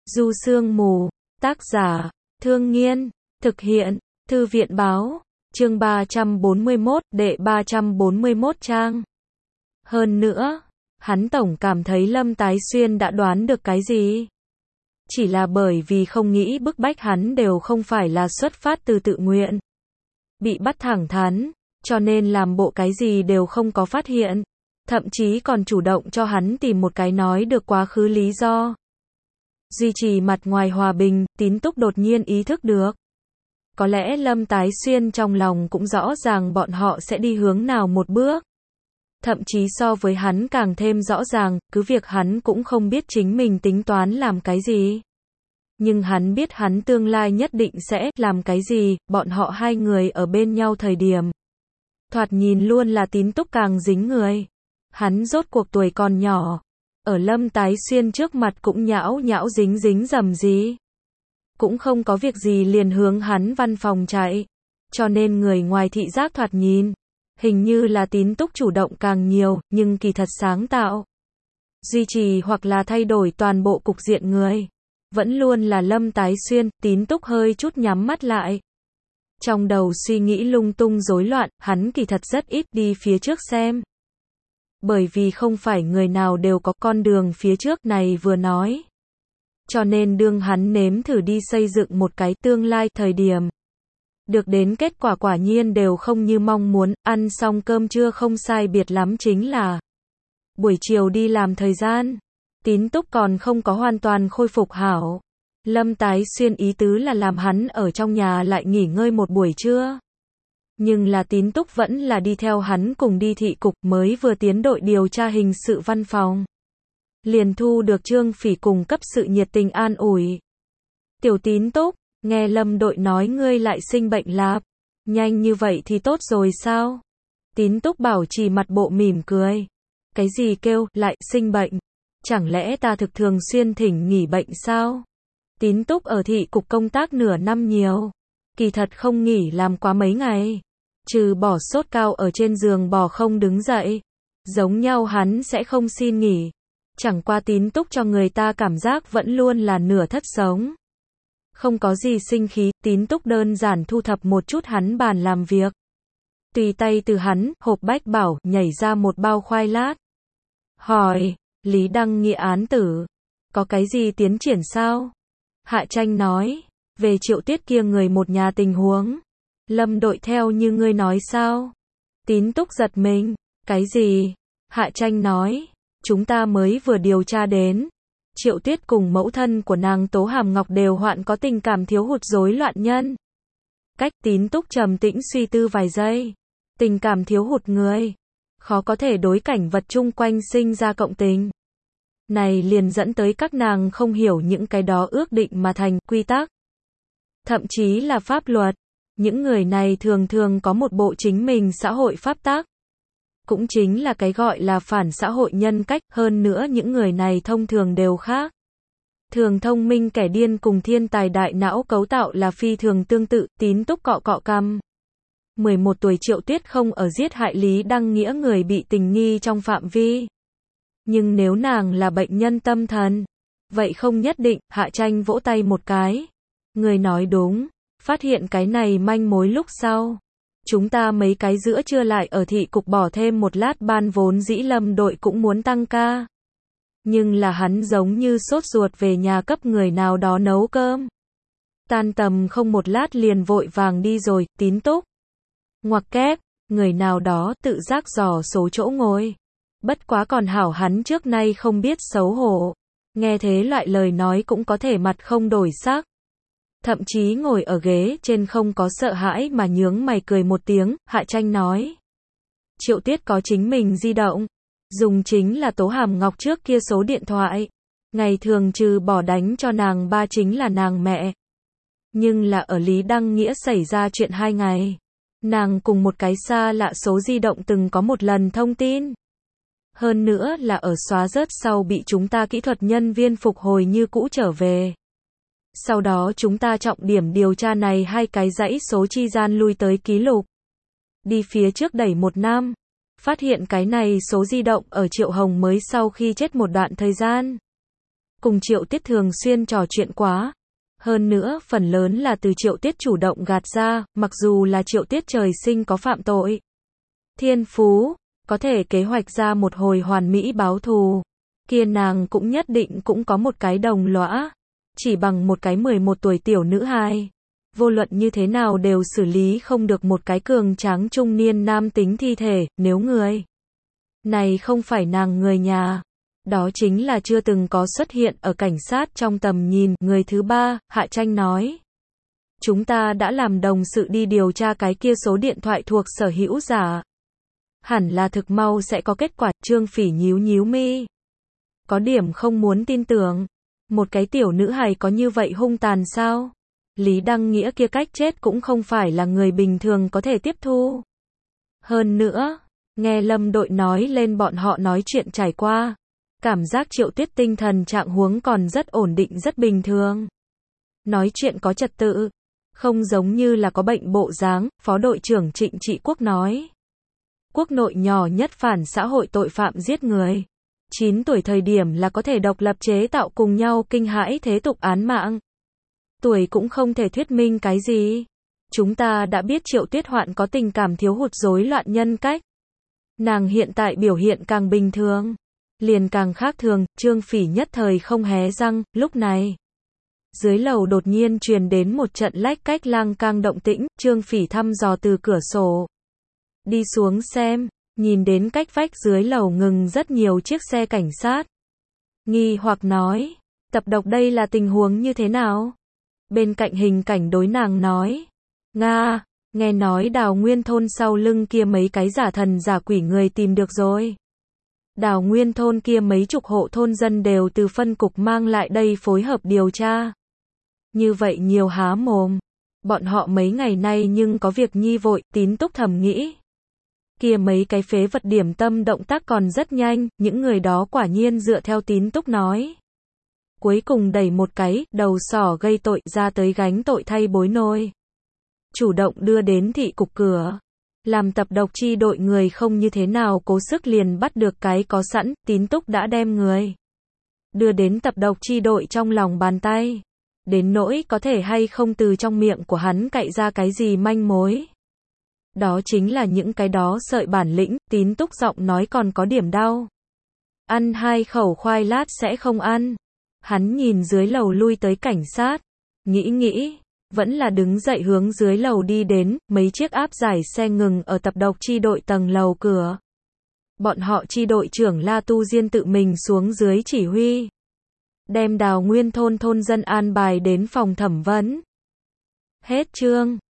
Du Sương Mù, tác giả, Thương Nghiên, thực hiện, Thư viện Báo, chương 341, đệ 341 trang. Hơn nữa, hắn tổng cảm thấy Lâm Tái Xuyên đã đoán được cái gì. Chỉ là bởi vì không nghĩ bức bách hắn đều không phải là xuất phát từ tự nguyện. Bị bắt thẳng thắn, cho nên làm bộ cái gì đều không có phát hiện. Thậm chí còn chủ động cho hắn tìm một cái nói được quá khứ lý do. Duy trì mặt ngoài hòa bình, Tín Túc đột nhiên ý thức được. Có lẽ Lâm Tái Xuyên trong lòng cũng rõ ràng bọn họ sẽ đi hướng nào một bước. Thậm chí so với hắn càng thêm rõ ràng, cứ việc hắn cũng không biết chính mình tính toán làm cái gì. Nhưng hắn biết hắn tương lai nhất định sẽ làm cái gì, bọn họ hai người ở bên nhau thời điểm. Thoạt nhìn luôn là Tín Túc càng dính người. Hắn rốt cuộc tuổi còn nhỏ. Ở Lâm Tái Xuyên trước mặt cũng nhão nhão dính dính dầm gì. Cũng không có việc gì liền hướng hắn văn phòng chạy. Cho nên người ngoài thị giác thoạt nhìn. Hình như là Tín Túc chủ động càng nhiều, nhưng kỳ thật sáng tạo. Duy trì hoặc là thay đổi toàn bộ cục diện người. Vẫn luôn là Lâm Tái Xuyên, Tín Túc hơi chút nhắm mắt lại. Trong đầu suy nghĩ lung tung rối loạn, hắn kỳ thật rất ít đi phía trước xem. Bởi vì không phải người nào đều có con đường phía trước này vừa nói. Cho nên đương hắn nếm thử đi xây dựng một cái tương lai thời điểm. Được đến kết quả quả nhiên đều không như mong muốn, ăn xong cơm trưa không sai biệt lắm chính là buổi chiều đi làm thời gian. Tín Túc còn không có hoàn toàn khôi phục hảo. Lâm Tái Xuyên ý tứ là làm hắn ở trong nhà lại nghỉ ngơi một buổi trưa. Nhưng là Tín Túc vẫn là đi theo hắn cùng đi thị cục, mới vừa tiến đội điều tra hình sự văn phòng. Liền thu được Trương Phỉ cùng cấp sự nhiệt tình an ủi. Tiểu Tín Túc, nghe Lâm đội nói ngươi lại sinh bệnh lạp. Nhanh như vậy thì tốt rồi sao? Tín Túc bảo trì mặt bộ mỉm cười. Cái gì kêu, lại sinh bệnh? Chẳng lẽ ta thực thường xuyên thỉnh nghỉ bệnh sao? Tín Túc ở thị cục công tác nửa năm nhiều. Kỳ thật không nghỉ làm quá mấy ngày. Trừ bỏ sốt cao ở trên giường bò không đứng dậy. Giống nhau hắn sẽ không xin nghỉ. Chẳng qua Tín Túc cho người ta cảm giác vẫn luôn là nửa thất sống. Không có gì sinh khí, Tín Túc đơn giản thu thập một chút hắn bàn làm việc. Tùy tay từ hắn, hộp bách bảo, nhảy ra một bao khoai lát. Hỏi, Lý Đăng Nghĩa án tử. Có cái gì tiến triển sao? Hạ Tranh nói, về Triệu Tuyết kia người một nhà tình huống. Lâm đội theo như ngươi nói sao? Tín Túc giật mình. Cái gì? Hạ Tranh nói, chúng ta mới vừa điều tra đến. Triệu Tuyết cùng mẫu thân của nàng Tố Hàm Ngọc đều hoạn có tình cảm thiếu hụt rối loạn nhân. Cách Tín Túc trầm tĩnh suy tư vài giây. Tình cảm thiếu hụt người. Khó có thể đối cảnh vật chung quanh sinh ra cộng tình. Này liền dẫn tới các nàng không hiểu những cái đó ước định mà thành quy tắc. Thậm chí là pháp luật. Những người này thường thường có một bộ chính mình xã hội pháp tắc. Cũng chính là cái gọi là phản xã hội nhân cách, hơn nữa những người này thông thường đều khác. Thường thông minh kẻ điên cùng thiên tài đại não cấu tạo là phi thường tương tự, Tín Túc cọ cọ cằm. 11 tuổi Triệu Tuyết không ở giết hại Lý Đăng Nghĩa người bị tình nghi trong phạm vi. Nhưng nếu nàng là bệnh nhân tâm thần, vậy không nhất định. Hạ Tranh vỗ tay một cái. Người nói đúng, phát hiện cái này manh mối lúc sau. Chúng ta mấy cái giữa trưa lại ở thị cục bỏ thêm một lát ban vốn dĩ Lâm đội cũng muốn tăng ca. Nhưng là hắn giống như sốt ruột về nhà cấp người nào đó nấu cơm. Tan tầm không một lát liền vội vàng đi rồi, Tín Túc. Ngoặc kép, người nào đó tự giác dò số chỗ ngồi. Bất quá còn hảo hắn trước nay không biết xấu hổ. Nghe thế loại lời nói cũng có thể mặt không đổi sắc. Thậm chí ngồi ở ghế trên không có sợ hãi mà nhướng mày cười một tiếng. Hạ Tranh nói. Triệu Tuyết có chính mình di động. Dùng chính là Tố Hàm Ngọc trước kia số điện thoại. Ngày thường trừ bỏ đánh cho nàng ba chính là nàng mẹ. Nhưng là ở Lý Đăng Nghĩa xảy ra chuyện 2 ngày. Nàng cùng một cái xa lạ số di động từng có một lần thông tin. Hơn nữa là ở xóa rớt sau bị chúng ta kỹ thuật nhân viên phục hồi như cũ trở về. Sau đó chúng ta trọng điểm điều tra này 2 cái dãy số chi gian lui tới ký lục. Đi phía trước đẩy 1 năm. Phát hiện cái này số di động ở Triệu Hồng mới sau khi chết một đoạn thời gian. cùng Triệu Tiết thường xuyên trò chuyện quá. Hơn nữa, phần lớn là từ Triệu Tiết chủ động gạt ra, mặc dù là Triệu Tiết trời sinh có phạm tội thiên phú, có thể kế hoạch ra một hồi hoàn mỹ báo thù. Kia nàng cũng nhất định cũng có một cái đồng lõa, chỉ bằng một cái 11 tuổi tiểu nữ hài. Vô luận như thế nào đều xử lý không được một cái cường tráng trung niên nam tính thi thể, nếu người này không phải nàng người nhà. Đó chính là chưa từng có xuất hiện ở cảnh sát trong tầm nhìn. Người thứ ba, Hạ Tranh nói. Chúng ta đã làm đồng sự đi điều tra cái kia số điện thoại thuộc sở hữu giả. Hẳn là thực mau sẽ có kết quả. Trương Phỉ nhíu nhíu mi. Có điểm không muốn tin tưởng. Một cái tiểu nữ hài có như vậy hung tàn sao? Lý Đăng Nghĩa kia cách chết cũng không phải là người bình thường có thể tiếp thu. Hơn nữa, nghe Lâm đội nói lên bọn họ nói chuyện trải qua. Cảm giác Triệu Tuyết tinh thần trạng huống còn rất ổn định rất bình thường. Nói chuyện có trật tự. Không giống như là có bệnh bộ dáng, Phó đội trưởng Trịnh Trị Quốc nói. Quốc nội nhỏ nhất phản xã hội tội phạm giết người. 9 tuổi thời điểm là có thể độc lập chế tạo cùng nhau kinh hãi thế tục án mạng. Tuổi cũng không thể thuyết minh cái gì. Chúng ta đã biết Triệu Tuyết Hoạn có tình cảm thiếu hụt rối loạn nhân cách. Nàng hiện tại biểu hiện càng bình thường, liền càng khác thường. Trương Phỉ nhất thời không hé răng. Lúc này, dưới lầu đột nhiên truyền đến một trận lách cách lang cang động tĩnh. Trương Phỉ thăm dò từ cửa sổ đi xuống xem, nhìn đến cách vách dưới lầu ngừng rất nhiều chiếc xe cảnh sát. Nghi hoặc nói, Tập Độc đây là tình huống như thế nào? Bên cạnh hình cảnh đối nàng nói, Nga, nghe nói Đào Nguyên thôn sau lưng kia mấy cái giả thần giả quỷ người tìm được rồi. Đào Nguyên thôn kia mấy chục hộ thôn dân đều từ phân cục mang lại đây phối hợp điều tra. Như vậy nhiều há mồm. Bọn họ mấy ngày nay nhưng có việc nhi vội. Tín Túc thầm nghĩ. Kia mấy cái phế vật điểm tâm động tác còn rất nhanh. Những người đó quả nhiên dựa theo Tín Túc nói. Cuối cùng đẩy một cái đầu sỏ gây tội ra tới gánh tội thay bối nôi. Chủ động đưa đến thị cục cửa. Làm Tập Độc chi đội người không như thế nào cố sức liền bắt được cái có sẵn. Tín Túc đã đem người đưa đến Tập Độc chi đội trong lòng bàn tay. Đến nỗi có thể hay không từ trong miệng của hắn cậy ra cái gì manh mối. Đó chính là những cái đó sợi bản lĩnh. Tín Túc giọng nói còn có điểm đau. Ăn 2 khẩu khoai lát sẽ không ăn. Hắn nhìn dưới lầu lui tới cảnh sát. Nghĩ, vẫn là đứng dậy hướng dưới lầu đi đến. Mấy chiếc áp giải xe ngừng ở Tập Độc chi đội tầng lầu cửa. Bọn họ chi đội trưởng La Tu Diên tự mình xuống dưới chỉ huy. Đem Đào Nguyên thôn thôn dân an bài đến phòng thẩm vấn. Hết chương.